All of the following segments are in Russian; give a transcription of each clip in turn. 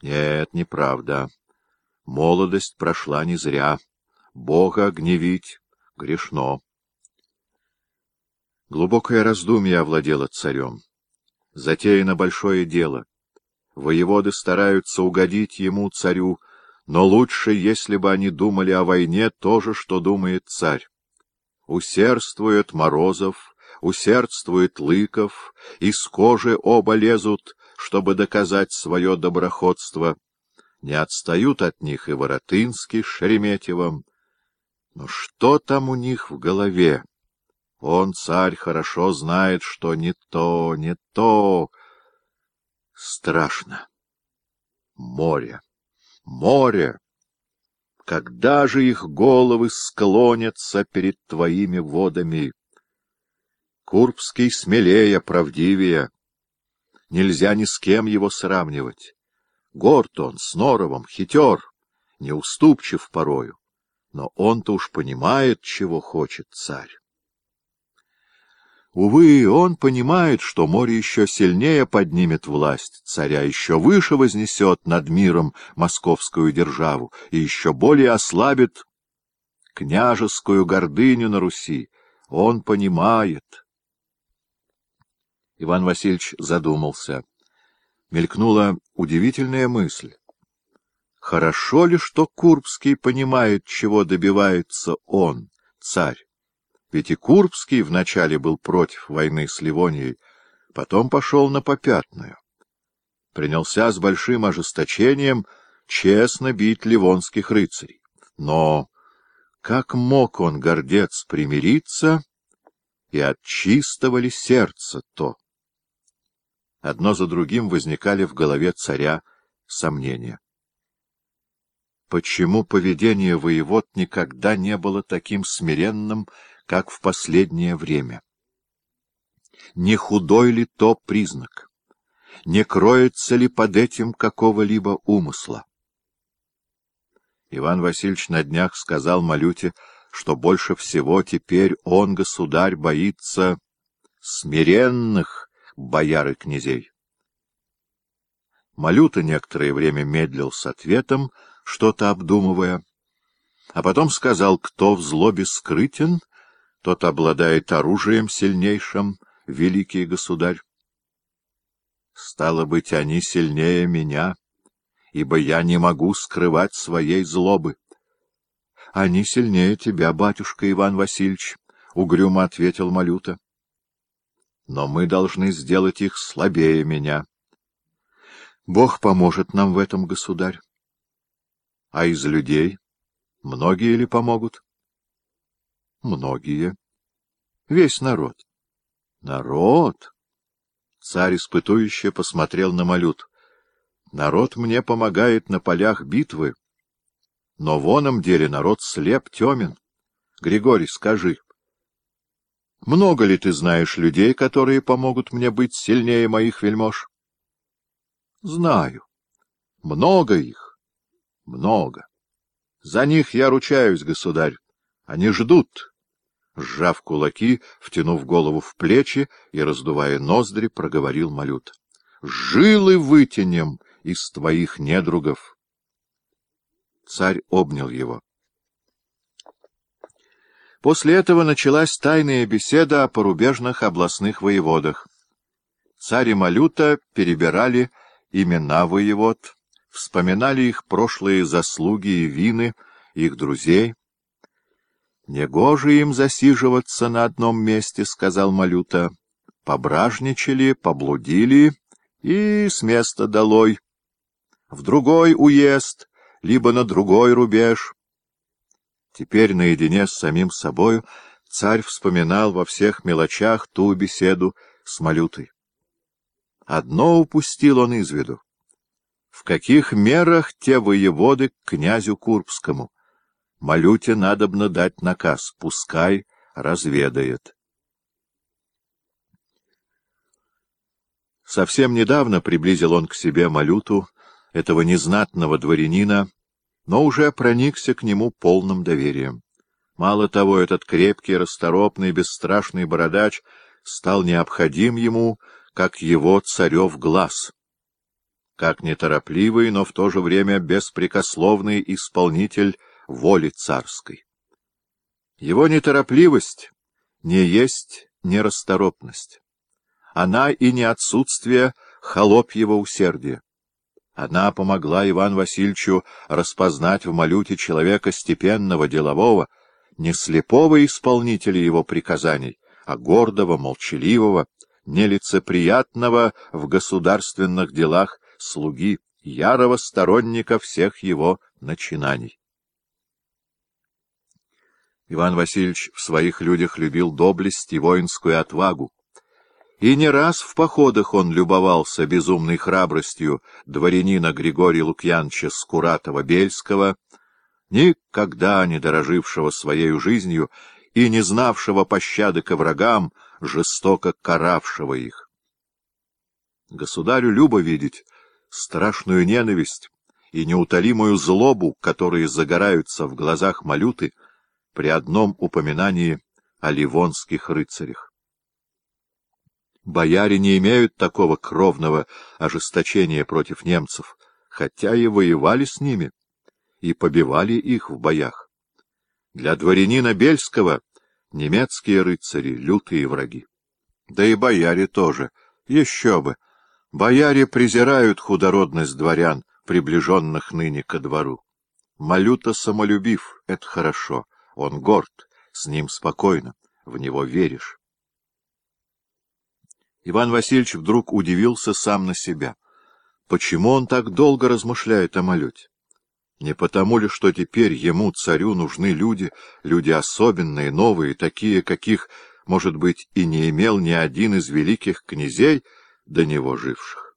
Нет, неправда. Молодость прошла не зря. Бога гневить грешно. Глубокое раздумье овладело царем. Затеяно большое дело. Воеводы стараются угодить ему, царю, но лучше, если бы они думали о войне то же, что думает царь. Усердствует Морозов, усердствует Лыков, из кожи оба лезут, чтобы доказать свое доброходство. Не отстают от них и Воротынский с Шереметьевым. Но что там у них в голове? Он, царь, хорошо знает, что не то, не то. Страшно. Море, море! Когда же их головы склонятся перед твоими водами? Курбский смелее, правдивее. Нельзя ни с кем его сравнивать. Горд он, с норовом, хитер, неуступчив порою. Но он-то уж понимает, чего хочет царь. Увы, он понимает, что море еще сильнее поднимет власть царя, еще выше вознесет над миром московскую державу и еще более ослабит княжескую гордыню на Руси. Он понимает. Иван Васильевич задумался. Мелькнула удивительная мысль. Хорошо ли, что Курбский понимает, чего добивается он, царь? Ведь и Курбский вначале был против войны с Ливонией, потом пошел на попятную. Принялся с большим ожесточением честно бить ливонских рыцарей. Но как мог он, гордец, примириться, и от чистого ли сердца то? Одно за другим возникали в голове царя сомнения. Почему поведение воевод никогда не было таким смиренным, как в последнее время? Не худой ли то признак? Не кроется ли под этим какого-либо умысла? Иван Васильевич на днях сказал Малюте, что больше всего теперь он, государь, боится смиренных бояр и князей. Малюта некоторое время медлил с ответом, что-то обдумывая, а потом сказал: кто в злобе скрытен, тот обладает оружием сильнейшим, великий государь. Стало быть, они сильнее меня, ибо я не могу скрывать своей злобы. — Они сильнее тебя, батюшка Иван Васильевич, — угрюмо ответил Малюта. — Но мы должны сделать их слабее меня. Бог поможет нам в этом, государь. А из людей многие ли помогут? Многие. Весь народ. Народ? Царь испытующе посмотрел на Малюту. Народ мне помогает на полях битвы, но в оном деле народ слеп, темен. Григорий, скажи, много ли ты знаешь людей, которые помогут мне быть сильнее моих вельмож? Знаю. Много их. Много. За них я ручаюсь, государь. Они ждут. Сжав кулаки, втянув голову в плечи и раздувая ноздри, проговорил Малюта. Жилы вытянем из твоих недругов. Царь обнял его. После этого началась тайная беседа о порубежных областных воеводах. Царь и Малюта перебирали имена воевод, вспоминали их прошлые заслуги и вины, их друзей. «Негоже им засиживаться на одном месте», — сказал Малюта. «Пображничали, поблудили и с места долой. В другой уезд, либо на другой рубеж». Теперь наедине с самим собою царь вспоминал во всех мелочах ту беседу с Малютой. Одно упустил он из виду. В каких мерах те воеводы к князю Курбскому? Малюте надобно дать наказ, пускай разведает. Совсем недавно приблизил он к себе Малюту, этого незнатного дворянина, но уже проникся к нему полным доверием. Мало того, этот крепкий, расторопный, бесстрашный бородач стал необходим ему, как его царев глаз. как неторопливый, но в то же время беспрекословный исполнитель воли царской. Его неторопливость не есть нерасторопность. Она и не отсутствие холопьего усердия. Она помогла Ивану Васильевичу распознать в Малюте человека степенного, делового, не слепого исполнителя его приказаний, а гордого, молчаливого, нелицеприятного в государственных делах слуги, ярого сторонника всех его начинаний. Иван Васильевич в своих людях любил доблесть и воинскую отвагу. И не раз в походах он любовался безумной храбростью дворянина Григория Лукьяновича Скуратова-Бельского, никогда не дорожившего своею жизнью и не знавшего пощады ко врагам, жестоко каравшего их. Государю любо видеть страшную ненависть и неутолимую злобу, которые загораются в глазах Малюты при одном упоминании о ливонских рыцарях. Бояре не имеют такого кровного ожесточения против немцев, хотя и воевали с ними, и побивали их в боях. Для дворянина Бельского немецкие рыцари — лютые враги. Да и бояре тоже, еще бы. Бояре презирают худородность дворян, приближенных ныне ко двору. Малюта самолюбив — это хорошо, он горд, с ним спокойно, в него веришь. Иван Васильевич вдруг удивился сам на себя. Почему он так долго размышляет о Малюте? Не потому ли, что теперь ему, царю, нужны люди, люди особенные, новые, такие, каких, может быть, и не имел ни один из великих князей до него живших?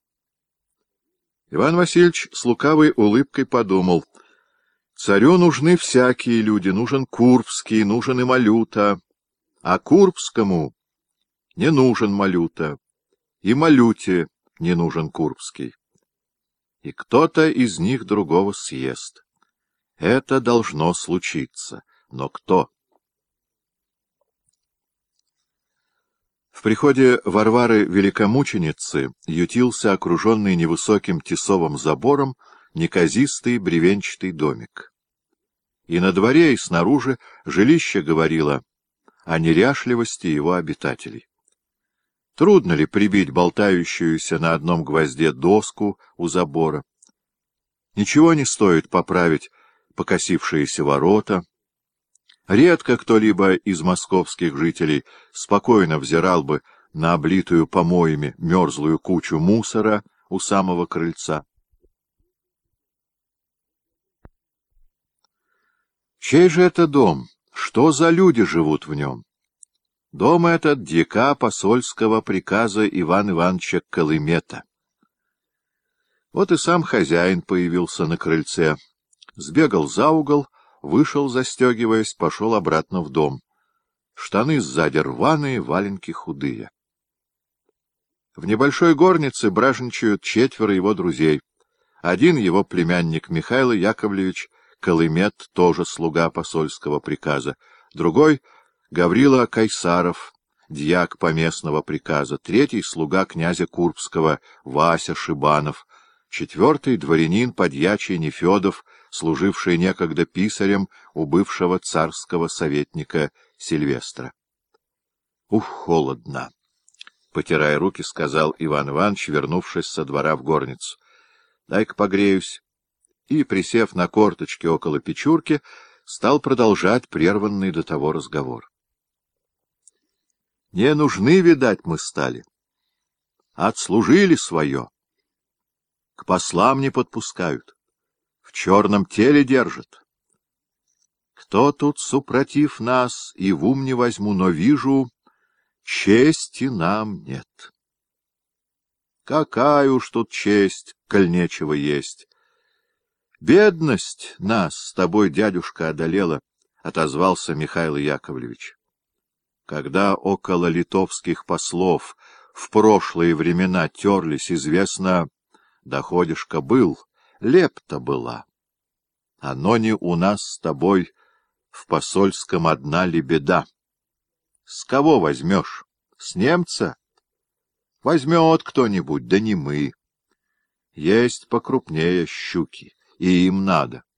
Иван Васильевич с лукавой улыбкой подумал: царю нужны всякие люди, нужен Курбский, нужен и Малюта, а Курбскому не нужен Малюта, и Малюте не нужен Курбский. И кто-то из них другого съест. Это должно случиться. Но кто? В приходе Варвары Великомученицы ютился окруженный невысоким тесовым забором неказистый бревенчатый домик. И на дворе, и снаружи жилище говорило о неряшливости его обитателей. Трудно ли прибить болтающуюся на одном гвозде доску у забора? Ничего не стоит поправить покосившиеся ворота. Редко кто-либо из московских жителей спокойно взирал бы на облитую помоями мерзлую кучу мусора у самого крыльца. Чей же это дом? Что за люди живут в нем? Дом этот дьяка посольского приказа Ивана Ивановича Колымета. Вот и сам хозяин появился на крыльце, сбегал за угол, вышел, застегиваясь, пошел обратно в дом. Штаны сзади рваные, валенки худые. В небольшой горнице бражничают 4 его друзей. Один его племянник Михаил Яковлевич Колымет, тоже слуга посольского приказа, другой — Гаврила Кайсаров, дьяк поместного приказа, третий — слуга князя Курбского Вася Шибанов, 4-й — дворянин подьячий Нефедов, служивший некогда писарем у бывшего царского советника Сильвестра. — Ух, холодно! — потирая руки, сказал Иван Иванович, вернувшись со двора в горницу. — Дай-ка погреюсь. И, присев на корточки около печурки, стал продолжать прерванный до того разговор. Не нужны, видать, мы стали. Отслужили свое. К послам не подпускают. В черном теле держат. Кто тут супротив нас, и в ум не возьму, но вижу, чести нам нет. Какая уж тут честь, коль нечего есть. Бедность нас с тобой, дядюшка, одолела, — отозвался Михаил Яковлевич. Когда около литовских послов в прошлые времена терлись, известно, доходишка был, лепта была. Оно не у нас с тобой в посольском одна ли беда. С кого возьмешь? С немца? Возьмет кто-нибудь, да не мы. Есть покрупнее щуки, и им надо.